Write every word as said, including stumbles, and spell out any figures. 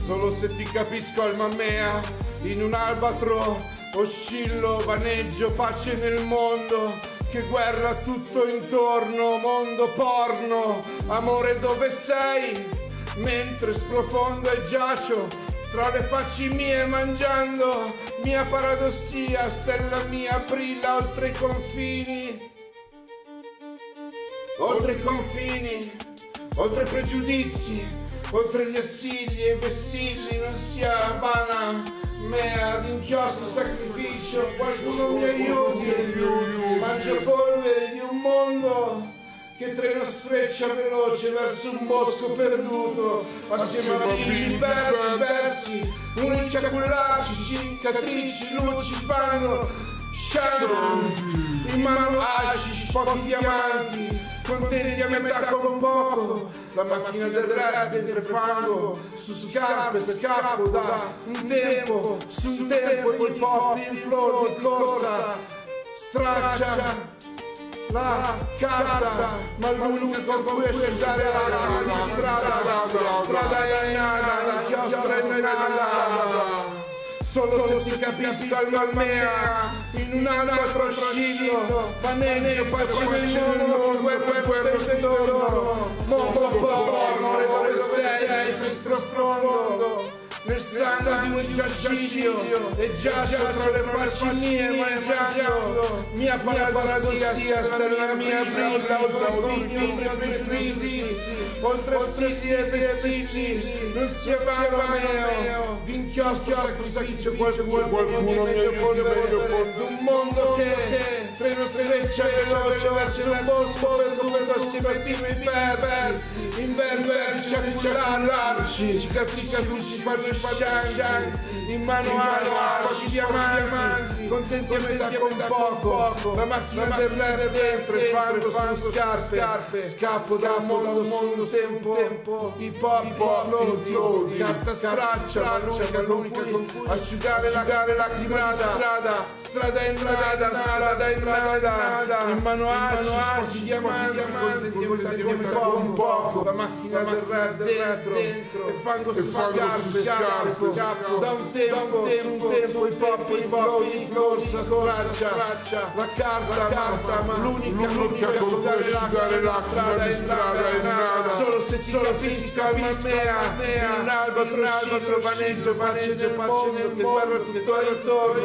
Solo se ti capisco alma mea, in un albatro oscillo, vaneggio, pace nel mondo, che guerra tutto intorno, mondo porno, amore dove sei? Mentre sprofondo e giacio tra le facce mie mangiando, mia paradossia, stella mia brilla oltre i confini, oltre i confini, oltre i pregiudizi, oltre gli assilli e i vessilli, non sia vana mea d'inchiostro sacrificio, qualcuno mi aiuti, mangio polvere di un mondo che treno sfreccia veloce verso un bosco perduto, assieme a bimbi versi, versi, unici acquillacci, cicatrici, luci fanno shadow, in mano hashish, pochi diamanti, contenti a metà con poco, la macchina del rap dentro fango, su scarpe scappo da un tempo, su un tempo hip hop in flow di corsa, straccia la carta, ma l'unica con cui asciugare la di strada, strada è nada, chiostra è nada. Solo se ti capisco alma mea, in un altro oscillo, vaneggio, pace nel mondo, guerra, guerra, intorno, mondo porno, dove sei, per sprofondo, nel sangue di un giaciglio, e giaccio tra le facce mie, mangiando, mia paradossia, stella mia brilla, oltre confini, oltre pregiudizi, oltre assilli e vessilli, non sia vana meo, d'inchiostro sacrificio, qualcuno, qualcuno mi aiuti meglio un mondo che treno streccia veloce verso un bosco perduto assieme a stimi persi, inversi, acquillarci, cicatrici, faccio shang, in mano hashish, diamanti, contenti a metà con poco, la macchina del rap dentro e fango su scarpe, scappo da un mondo, mondo, tempo, hip hop, flow, carta straccia, ma l'unica con cui asciugare la strada, strada in strada, strada in strada, in mano hashish, diamanti, contenti a metà con poco, la macchina del rap dentro e fango su scarpe, da un tempo, su un tempo, hip hop, hip hop, in corsa, straccia, la carta, ma l'unica con cui asciugare la strada, strada è nada. Solo se ti capisco alma mea, in un albatro oscillo, vaneggio, pace nel mondo, che guerra tutto intorno.